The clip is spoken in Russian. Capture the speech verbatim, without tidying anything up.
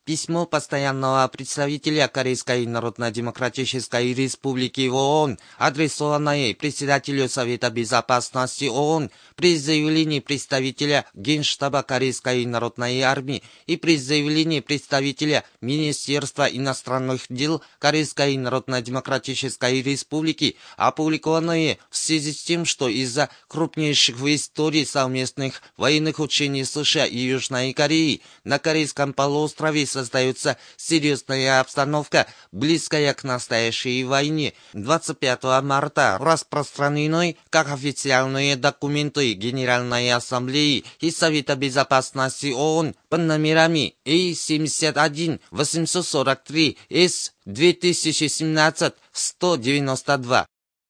Письмо постоянного представителя Корейской Народно-Демократической Республики в ООН, адресованное председателю Совета Безопасности ООН, при заявлении представителя Генштаба Корейской Народной Армии и при заявлении представителя Министерства иностранных дел Корейской Народно-Демократической Республики, опубликованное в связи с тем, что из-за крупнейших в истории совместных военных учений США и Южной Кореи на Корейском полуострове создается серьезная обстановка, близкая к настоящей войне. двадцать пятого марта распространены как официальные документы Генеральной Ассамблеи и Совета Безопасности ООН под номерами А семьдесят один восемьсот сорок три С две тысячи семнадцать сто девяносто два.